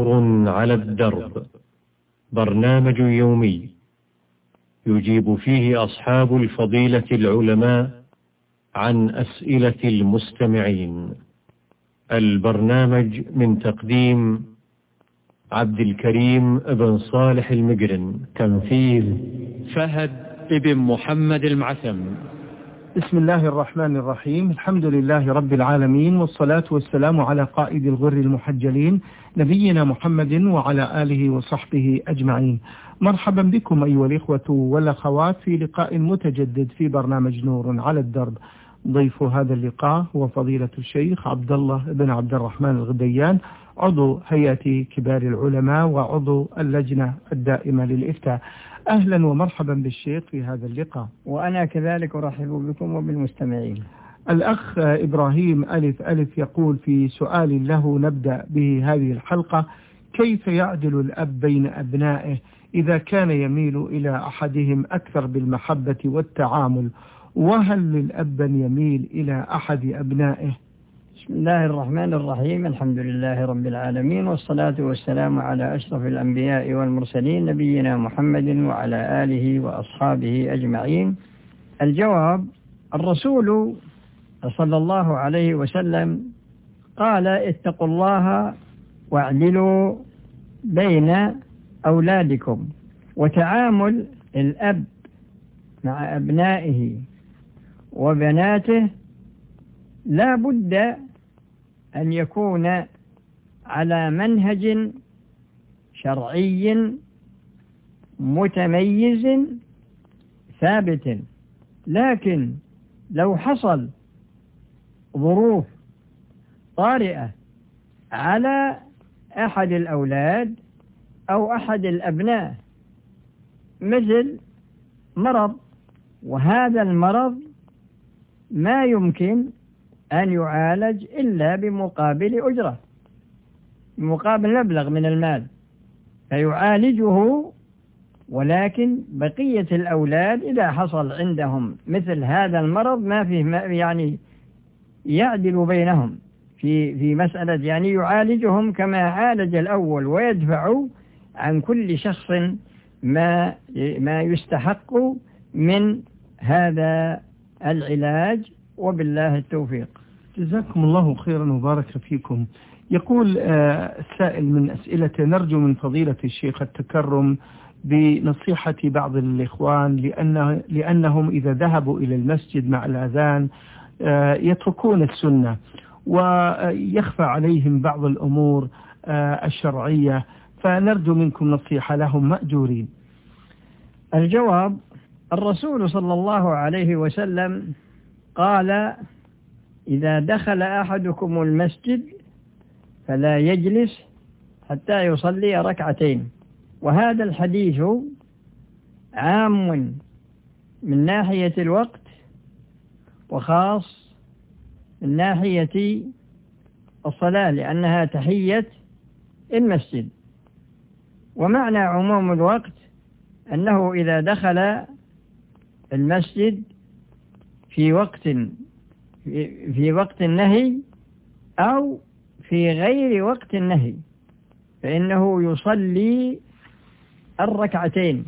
على الدرب، برنامج يومي يجيب فيه أصحاب الفضيلة العلماء عن أسئلة المستمعين. البرنامج من تقديم عبد الكريم بن صالح المقرن، تنفيذ فهد بن محمد المعثم. بسم الله الرحمن الرحيم، الحمد لله رب العالمين، والصلاة والسلام على قائد الغر المحجلين نبينا محمد وعلى آله وصحبه أجمعين. مرحبا بكم أيها الإخوة والأخوات في لقاء متجدد في برنامج نور على الدرب. ضيف هذا اللقاء هو فضيلة الشيخ عبد الله بن عبد الرحمن الغديان، عضو هيئة كبار العلماء وعضو اللجنة الدائمة للإفتاء. أهلا ومرحبا بالشيخ في هذا اللقاء. وأنا كذلك أرحب بكم وبالمستمعين. الأخ إبراهيم ألف يقول في سؤال له نبدأ به هذه الحلقة: كيف يعدل الأب بين أبنائه إذا كان يميل إلى أحدهم أكثر بالمحبة والتعامل، وهل للأب أن يميل إلى أحد أبنائه؟ بسم الله الرحمن الرحيم، الحمد لله رب العالمين، والصلاة والسلام على أشرف الأنبياء والمرسلين نبينا محمد وعلى آله وأصحابه أجمعين. الجواب: الرسول صلى الله عليه وسلم قال: اتقوا الله واعدلوا بين أولادكم. وتعامل الأب مع أبنائه وبناته لا بد أن يكون على منهج شرعي متميز ثابت، لكن لو حصل ظروف طارئة على أحد الأولاد أو أحد الأبناء، مثل مرض، وهذا المرض ما يمكن أن يعالج إلا بمقابل أجرة، بمقابل مبلغ من المال، فيعالجه. ولكن بقية الأولاد إذا حصل عندهم مثل هذا المرض ما فيه يعني يعدل بينهم في مسألة، يعني يعالجهم كما عالج الأول، ويدفع عن كل شخص ما يستحق من هذا العلاج، وبالله التوفيق. جزاكم الله خيرا وبارك فيكم. يقول السائل من أسئلته: نرجو من فضيلة الشيخ التكرم بنصيحة بعض الإخوان لأنهم إذا ذهبوا إلى المسجد مع الأذان يتركون السنة ويخفى عليهم بعض الأمور الشرعية، فنرجو منكم نصيحة لهم مأجورين. الجواب: الرسول صلى الله عليه وسلم قال: إذا دخل أحدكم المسجد فلا يجلس حتى يصلي ركعتين. وهذا الحديث عام من ناحية الوقت وخاص من ناحية الصلاة، لأنها تحية المسجد. ومعنى عموم الوقت أنه إذا دخل المسجد في وقت النهي أو في غير وقت النهي فإنه يصلي الركعتين.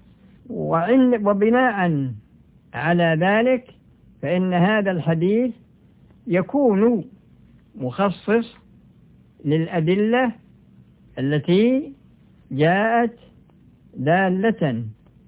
وبناء على ذلك فإن هذا الحديث يكون مخصص للأدلة التي جاءت دالة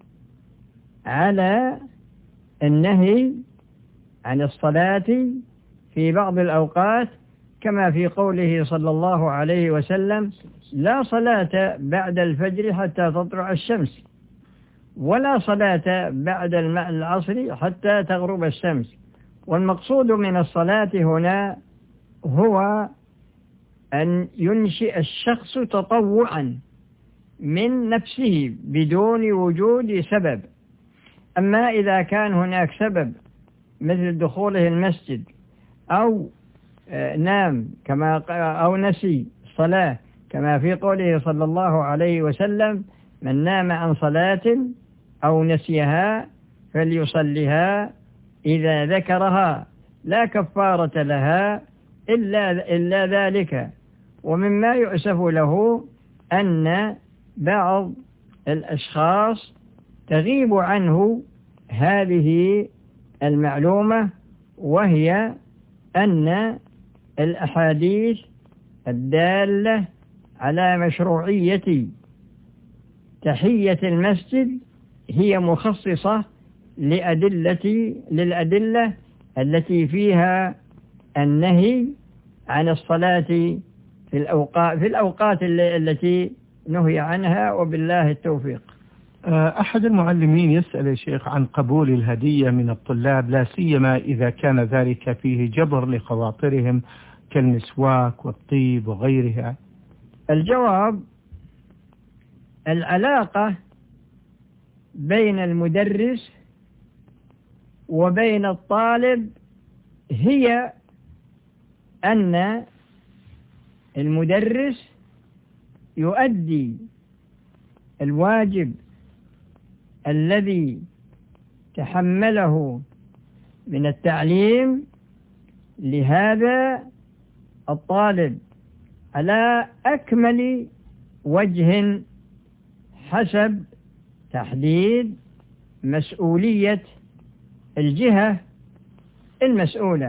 على النهي عن الصلاة في بعض الأوقات، كما في قوله صلى الله عليه وسلم: لا صلاة بعد الفجر حتى تطلع الشمس، ولا صلاة بعد العصر حتى تغرب الشمس. والمقصود من الصلاة هنا هو أن ينشئ الشخص تطوعا من نفسه بدون وجود سبب. أما إذا كان هناك سبب مثل دخوله المسجد أو نام أو نسي الصلاة، كما في قوله صلى الله عليه وسلم: من نام عن صلاة أو نسيها فليصلها إذا ذكرها لا كفارة لها إلا ذلك. ومما يؤسف له أن بعض الأشخاص تغيب عنه هذه المعلومة، وهي أن الأحاديث الدالة على مشروعية تحية المسجد هي مخصصة للأدلة التي فيها النهي عن الصلاة في الأوقات التي نهي عنها، وبالله التوفيق. أحد المعلمين يسأل يا شيخ عن قبول الهدية من الطلاب، لا سيما إذا كان ذلك فيه جبر لخواطرهم كالمسواك والطيب وغيرها. الجواب: العلاقة بين المدرس وبين الطالب هي أن المدرس يؤدي الواجب الذي تحمله من التعليم لهذا الطالب على أكمل وجه حسب تحديد مسؤولية الجهة المسؤولة.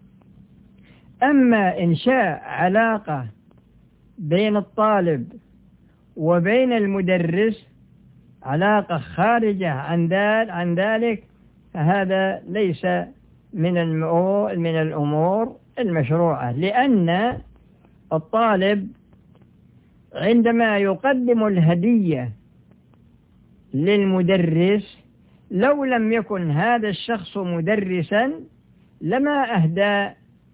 أما إنشاء علاقة بين الطالب وبين المدرس، علاقة خارجة عن ذلك، فهذا ليس من الأمور المشروعة، لأن الطالب عندما يقدم الهدية للمدرس، لو لم يكن هذا الشخص مدرسا لما أهدى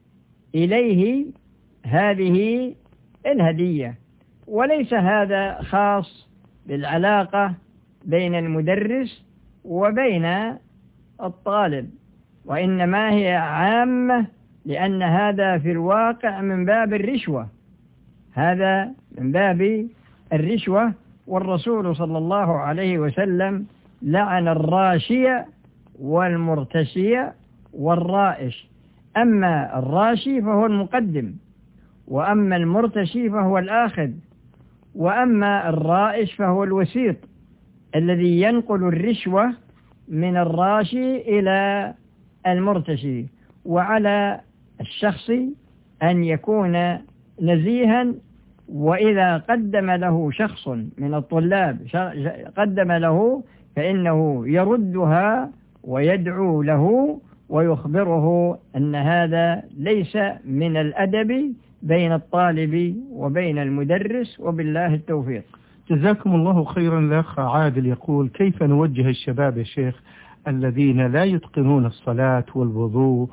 إليه هذه الهدية، وليس هذا خاص بالعلاقة بين المدرس وبين الطالب، وإنما هي عامة، لأن هذا في الواقع من باب الرشوة، هذا من باب الرشوة. والرسول صلى الله عليه وسلم لعن الراشي والمرتشي والرائش. أما الراشي فهو المقدم، وأما المرتشي فهو الآخذ، وأما الرائش فهو الوسيط الذي ينقل الرشوة من الراشي إلى المرتشي. وعلى الشخص أن يكون نزيها، وإذا قدم له شخص من الطلاب قدم له، فإنه يردها ويدعو له ويخبره أن هذا ليس من الأدب بين الطالب وبين المدرس، وبالله التوفيق. جزاكم الله خيرا. الأخ عادل يقول: كيف نوجه الشباب يا شيخ الذين لا يتقنون الصلاة والوضوء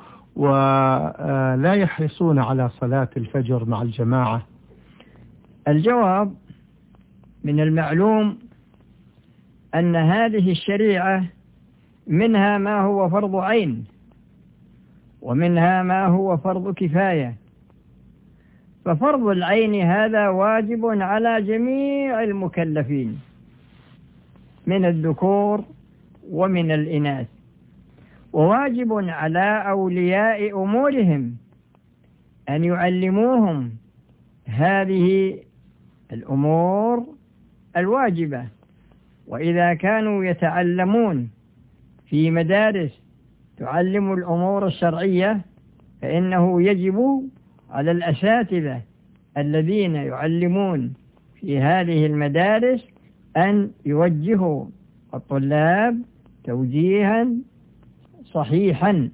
ولا يحرصون على صلاة الفجر مع الجماعة؟ الجواب: من المعلوم أن هذه الشريعة منها ما هو فرض عين، ومنها ما هو فرض كفاية. ففرض العين هذا واجب على جميع المكلفين من الذكور ومن الإناث، وواجب على أولياء أمورهم أن يعلموهم هذه الأمور الواجبة. وإذا كانوا يتعلمون في مدارس تعلم الأمور الشرعية، فإنه يجب على الأساتذة الذين يعلمون في هذه المدارس أن يوجهوا الطلاب توجيها صحيحا.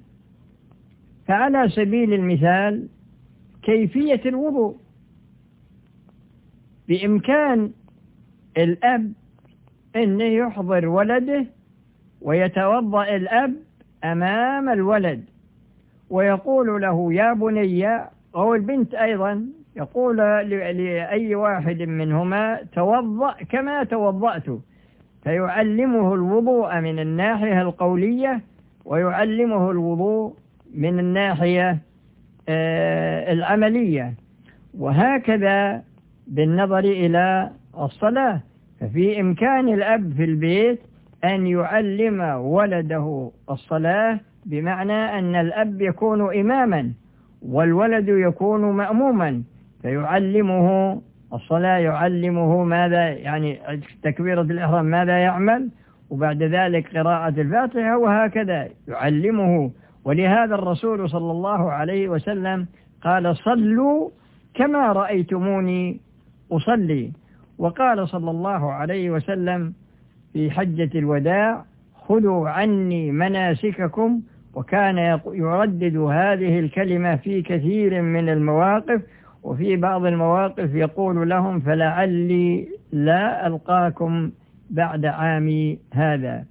فعلى سبيل المثال كيفية الوضوء، بإمكان الأب أن يحضر ولده ويتوضأ الأب أمام الولد ويقول له: يا بني، أو البنت أيضا، يقول لأي واحد منهما: توضأ كما توضأت. فيعلمه الوضوء من الناحية القولية، ويعلمه الوضوء من الناحية العملية، وهكذا بالنظر إلى الصلاة. ففي إمكان الأب في البيت أن يعلم ولده الصلاة، بمعنى أن الأب يكون إماما والولد يكون مأموما، فيعلمه الصلاة يعلمه ماذا يعني تكبيرة الإحرام ماذا يعمل، وبعد ذلك قراءة الفاتحة، وهكذا يعلمه. ولهذا الرسول صلى الله عليه وسلم قال صلوا كما رأيتموني أصلي. وقال صلى الله عليه وسلم في حجة الوداع خذوا عني مناسككم، وكان يردد هذه الكلمة في كثير من المواقف، وفي بعض المواقف يقول لهم فلعلي لا ألقاكم بعد عامي هذا.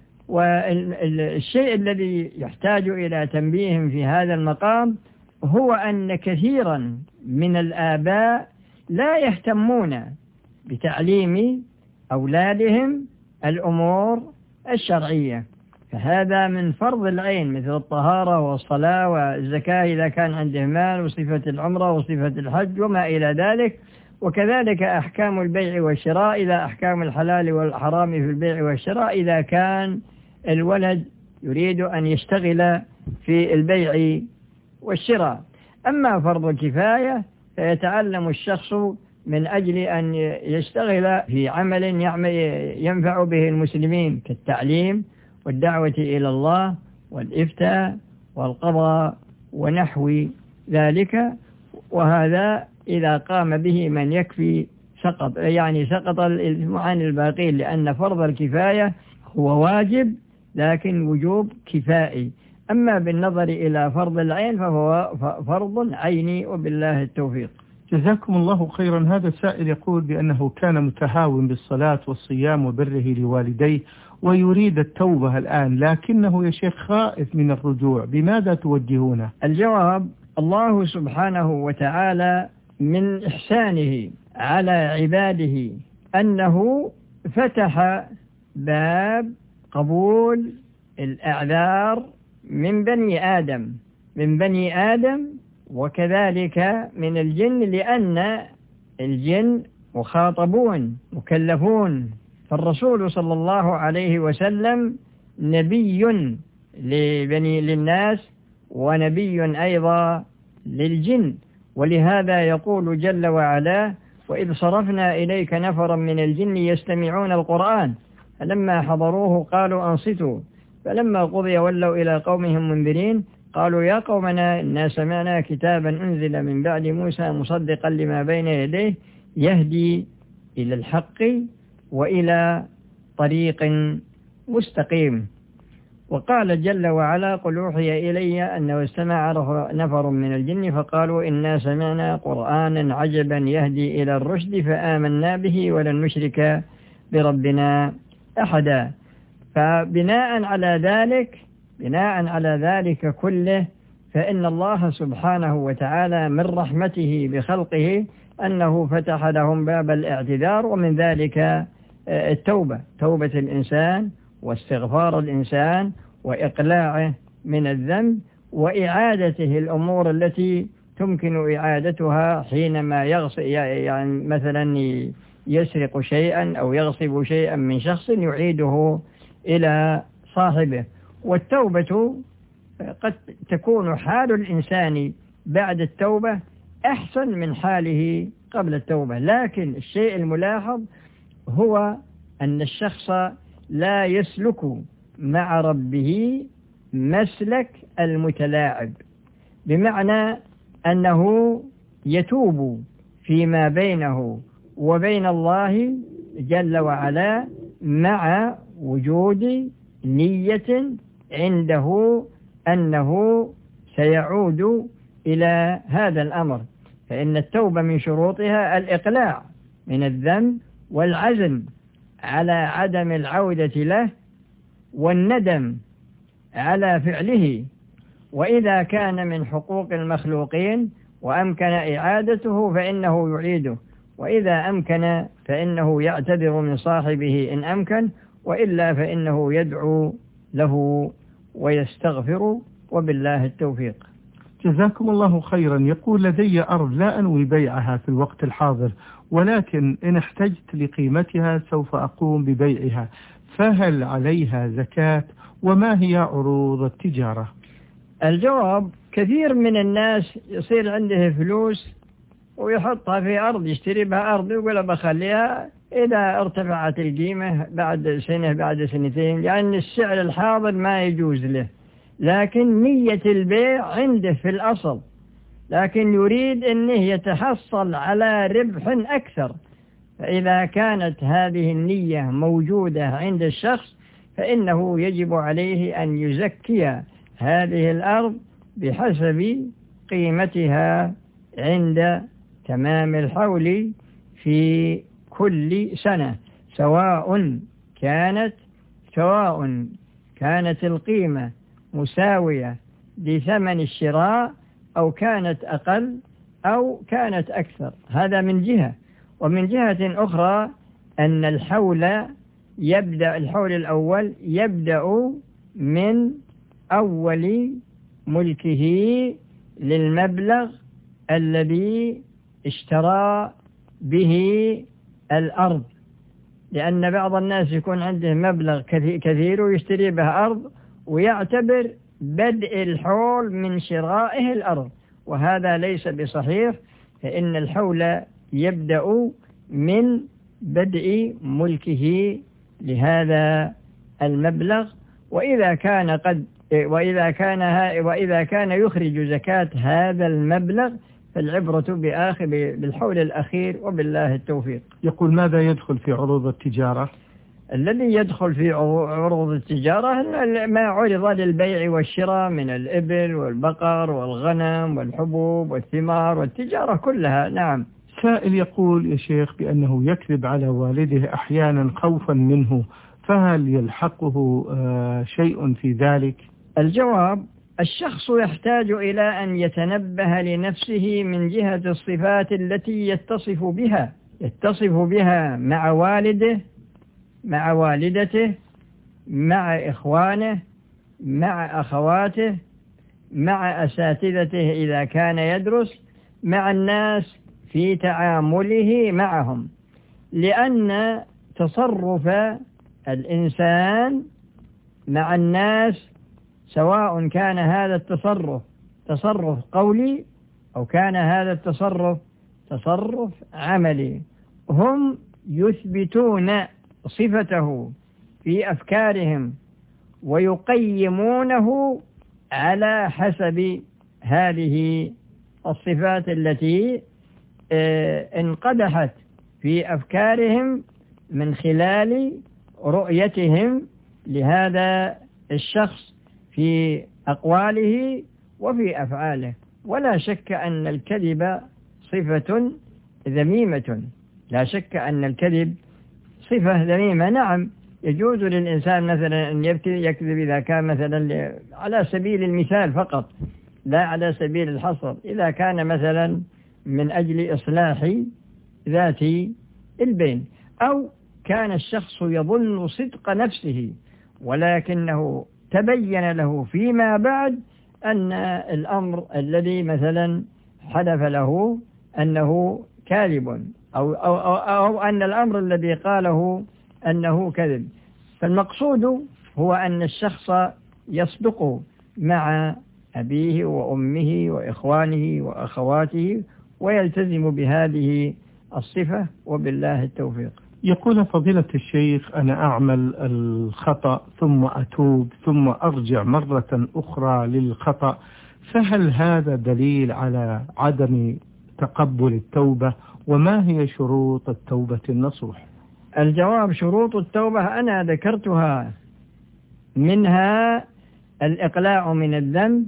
والشيء الذي يحتاج إلى تنبيه في هذا المقام هو أن كثيرا من الآباء لا يهتمون بتعليم أولادهم الأمور الشرعية، فهذا من فرض العين مثل الطهارة والصلاة والزكاة إذا كان عنده مال، وصفة العمرة وصفة الحج وما إلى ذلك، وكذلك أحكام البيع والشراء إلى أحكام الحلال والحرام في البيع والشراء إذا كان الولد يريد أن يشتغل في البيع والشراء. أما فرض الكفاية فيتعلم الشخص من أجل أن يشتغل في عمل ينفع به المسلمين كالتعليم والدعوة إلى الله والإفتاء والقضاء ونحو ذلك، وهذا إذا قام به من يكفي سقط الإثم عن الباقين، لأن فرض الكفاية هو واجب لكن وجوب كفائي. أما بالنظر إلى فرض العين فهو فرض عيني، وبالله التوفيق. جزاكم الله خيرا. هذا السائل يقول بأنه كان متهاون بالصلاة والصيام وبره لوالديه ويريد التوبة الآن، لكنه يا شيخ خائف من الرجوع، بماذا توجهونه؟ الجواب: الله سبحانه وتعالى من إحسانه على عباده أنه فتح باب قبول الأعذار من بني آدم وكذلك من الجن، لأن الجن مخاطبون مكلفون، فالرسول صلى الله عليه وسلم نبي للناس ونبي أيضا للجن. ولهذا يقول جل وعلا: وإذ صرفنا إليك نفرا من الجن يستمعون القرآن فلما حضروه قالوا أنصتوا فلما قضي ولوا إلى قومهم منذرين قالوا يا قومنا إنا سمعنا كتابا أنزل من بعد موسى مصدقا لما بين يديه يهدي إلى الحق وإلى طريق مستقيم. وقال جل وعلا: قل أوحي إلي أنه استمع نفر من الجن فقالوا إنا سمعنا قرآنا عجبا يهدي إلى الرشد فآمنا به ولن نشرك بربنا أحدا. فبناء على ذلك كله فإن الله سبحانه وتعالى من رحمته بخلقه أنه فتح لهم باب الاعتذار، ومن ذلك توبة الإنسان واستغفار الإنسان وإقلاعه من الذنب وإعادته الأمور التي تمكن إعادتها حينما يعني مثلا يسرق شيئا أو يغصب شيئا من شخص يعيده إلى صاحبه. والتوبة قد تكون حال الإنسان بعد التوبة أحسن من حاله قبل التوبة، لكن الشيء الملاحظ هو أن الشخص لا يسلك مع ربه مسلك المتلاعب، بمعنى أنه يتوب فيما بينه وبين الله جل وعلا مع وجود نية عنده أنه سيعود إلى هذا الأمر. فإن التوبة من شروطها الإقلاع من الذنب والعزم على عدم العودة له والندم على فعله، وإذا كان من حقوق المخلوقين وأمكن إعادته فإنه يعيده، وإذا أمكن فإنه يعتذر من صاحبه إن أمكن، وإلا فإنه يدعو له ويستغفر، وبالله التوفيق. جزاكم الله خيرا. يقول: لدي أرض لا أنوي بيعها في الوقت الحاضر، ولكن إن احتجت لقيمتها سوف أقوم ببيعها، فهل عليها زكاة؟ وما هي عروض التجارة؟ الجواب: كثير من الناس يصير عنده فلوس ويحطها في أرض، يشتري بها أرض ويقول بخليها إذا ارتفعت القيمة بعد سنة بعد سنتين، لأن السعر الحاضر ما يجوز له، لكن نية البيع عنده في الأصل، لكن يريد أنه يتحصل على ربح أكثر. فإذا كانت هذه النية موجودة عند الشخص فإنه يجب عليه أن يزكي هذه الأرض بحسب قيمتها عند تمام الحول في كل سنة، سواء كانت القيمة مساوية لثمن الشراء أو كانت أقل أو كانت أكثر. هذا من جهة. ومن جهة أخرى أن الحول الأول يبدأ من أول ملكه للمبلغ الذي اشترى به الأرض، لأن بعض الناس يكون عنده مبلغ كثير ويشتري به أرض ويعتبر بدء الحول من شرائه الأرض، وهذا ليس بصحيح، فإن الحول يبدأ من بدء ملكه لهذا المبلغ. وإذا كان يخرج زكاة هذا المبلغ فالعبرة بالحول الأخير، وبالله التوفيق. يقول ماذا يدخل في عروض التجارة؟ الذي يدخل في عروض التجارة ما عرض للبيع والشراء من الإبل والبقر والغنم والحبوب والثمار والتجارة كلها. نعم. سائل يقول يا شيخ بأنه يكذب على والده أحيانا خوفا منه، فهل يلحقه شيء في ذلك؟ الجواب: الشخص يحتاج إلى أن يتنبه لنفسه من جهة الصفات التي يتصف بها مع والده، مع والدته، مع إخوانه، مع أخواته، مع أساتذته إذا كان يدرس، مع الناس في تعامله معهم، لأن تصرف الإنسان مع الناس سواء كان هذا التصرف تصرف قولي أو كان هذا التصرف تصرف عملي، هم يثبتون صفته في أفكارهم ويقيمونه على حسب هذه الصفات التي انقدحت في أفكارهم من خلال رؤيتهم لهذا الشخص في أقواله وفي أفعاله. ولا شك أن الكذب صفة ذميمة، لا شك أن الكذب صفة ذميمة. نعم، يجوز للإنسان مثلا أن يكذب إذا كان مثلا على سبيل المثال فقط، لا على سبيل الحصر، إذا كان مثلا من أجل إصلاح ذات البين، أو كان الشخص يظن صدق نفسه ولكنه تبين له فيما بعد أن الأمر الذي مثلا حدث له أنه كاذب، أو أن الأمر الذي قاله أنه كذب. فالمقصود هو أن الشخص يصدق مع أبيه وأمه وإخوانه وأخواته ويلتزم بهذه الصفة، وبالله التوفيق. يقول فضيلة الشيخ: أنا أعمل الخطأ ثم أتوب ثم أرجع مرة أخرى للخطأ، فهل هذا دليل على عدم تقبل التوبة؟ وما هي شروط التوبة النصوح؟ الجواب: شروط التوبة أنا ذكرتها، منها الإقلاع من الذنب،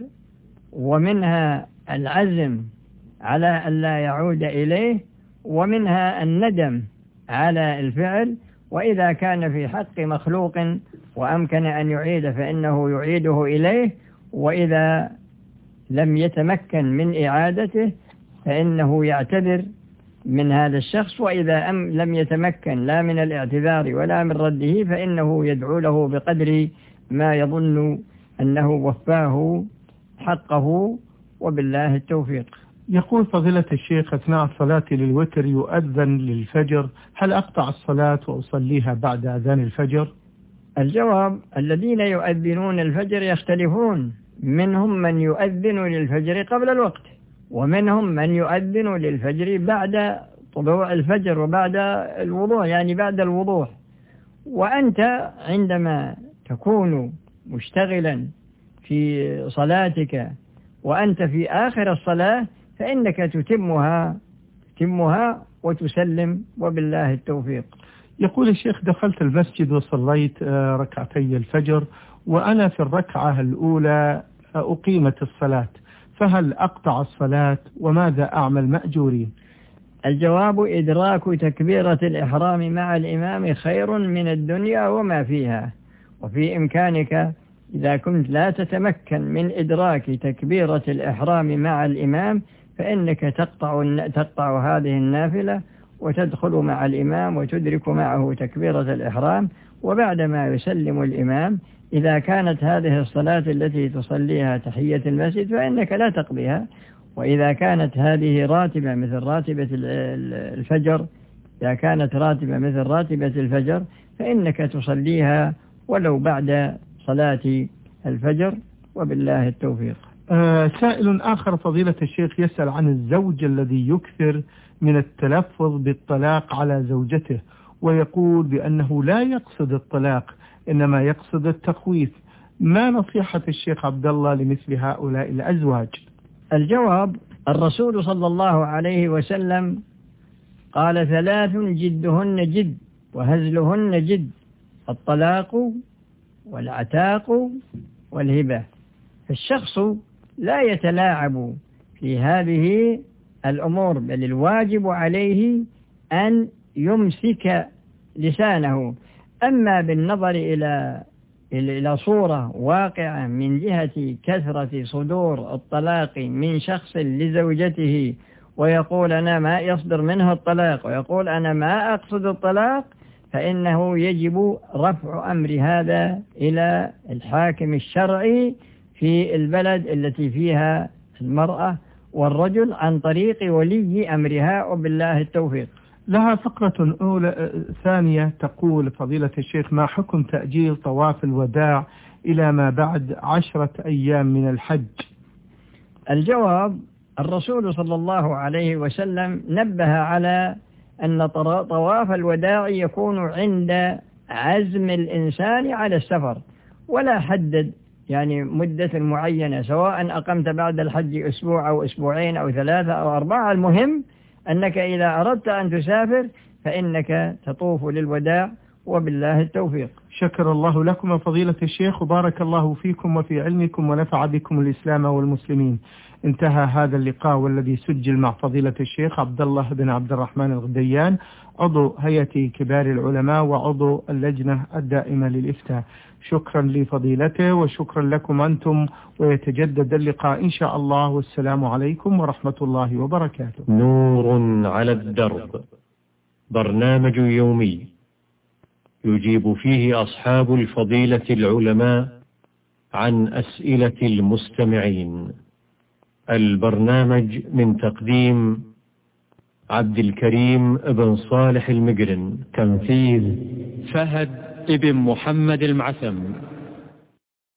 ومنها العزم على أن لا يعود إليه، ومنها الندم على الفعل، وإذا كان في حق مخلوق وأمكن أن يعيد فإنه يعيده إليه، وإذا لم يتمكن من إعادته فإنه يعتذر من هذا الشخص، وإذا لم يتمكن لا من الاعتذار ولا من رده فإنه يدعو له بقدر ما يظن أنه وفاه حقه، وبالله التوفيق. يقول فضيلة الشيخ: أثناء الصلاة للوتر يؤذن للفجر، هل أقطع الصلاة وأصليها بعد أذان الفجر؟ الجواب: الذين يؤذنون الفجر يختلفون، منهم من يؤذن للفجر قبل الوقت، ومنهم من يؤذن للفجر بعد طلوع الفجر وبعد الوضوء، يعني بعد الوضوح. وأنت عندما تكون مشتغلا في صلاتك وأنت في آخر الصلاة فإنك تتمها وتسلم، وبالله التوفيق. يقول الشيخ: دخلت المسجد وصليت ركعتي الفجر، وأنا في الركعة الأولى أقيمت الصلاة، فهل أقطع الصلاة وماذا أعمل مأجورين؟ الجواب: إدراك تكبيرة الإحرام مع الإمام خير من الدنيا وما فيها، وفي إمكانك إذا كنت لا تتمكن من إدراك تكبيرة الإحرام مع الإمام فإنك تقطع هذه النافلة وتدخل مع الإمام وتدرك معه تكبيرة الإحرام، وبعدما يسلم الإمام إذا كانت هذه الصلاة التي تصليها تحية المسجد فإنك لا تقضيها، وإذا كانت هذه راتبة مثل راتبة الفجر فإنك تصليها ولو بعد صلاة الفجر، وبالله التوفيق. سائل آخر فضيلة الشيخ يسأل عن الزوج الذي يكثر من التلفظ بالطلاق على زوجته، ويقول بأنه لا يقصد الطلاق إنما يقصد التخويف. ما نصيحة الشيخ عبد الله لمثل هؤلاء الأزواج؟ الجواب: الرسول صلى الله عليه وسلم قال: 3 جدهن جد وهزلهن جد: الطلاق والعتاق والهبة. فالشخص لا يتلاعب في هذه الأمور، بل الواجب عليه أن يمسك لسانه. أما بالنظر إلى صورة واقعة من جهة كثرة صدور الطلاق من شخص لزوجته ويقول أنا ما يصدر منه الطلاق ويقول أنا ما أقصد الطلاق، فإنه يجب رفع أمر هذا إلى الحاكم الشرعي في البلد التي فيها المرأة والرجل عن طريق ولي أمرها، وبالله التوفيق. لها فقرة ثانية تقول: فضيلة الشيخ، ما حكم تأجيل طواف الوداع إلى ما بعد 10 أيام من الحج؟ الجواب: الرسول صلى الله عليه وسلم نبه على أن طواف الوداع يكون عند عزم الإنسان على السفر، ولا حدد يعني مدة معينة، سواء أقمت بعد الحج أسبوع أو أسبوعين أو 3 أو 4. المهم أنك إذا أردت أن تسافر فإنك تطوف للوداع، وبالله التوفيق. شكر الله لكم فضيلة الشيخ، وبارك الله فيكم وفي علمكم ونفع بكم الإسلام والمسلمين. انتهى هذا اللقاء والذي سجل مع فضيلة الشيخ عبد الله بن عبد الرحمن الغديان، عضو هيئة كبار العلماء وعضو اللجنة الدائمة للإفتاء. شكرا لفضيلته وشكرا لكم أنتم، ويتجدد اللقاء إن شاء الله، والسلام عليكم ورحمة الله وبركاته. نور على الدرب، برنامج يومي يجيب فيه أصحاب الفضيلة العلماء عن أسئلة المستمعين. البرنامج من تقديم عبد الكريم بن صالح المقرن، تنفيذ فهد بن محمد المعثم.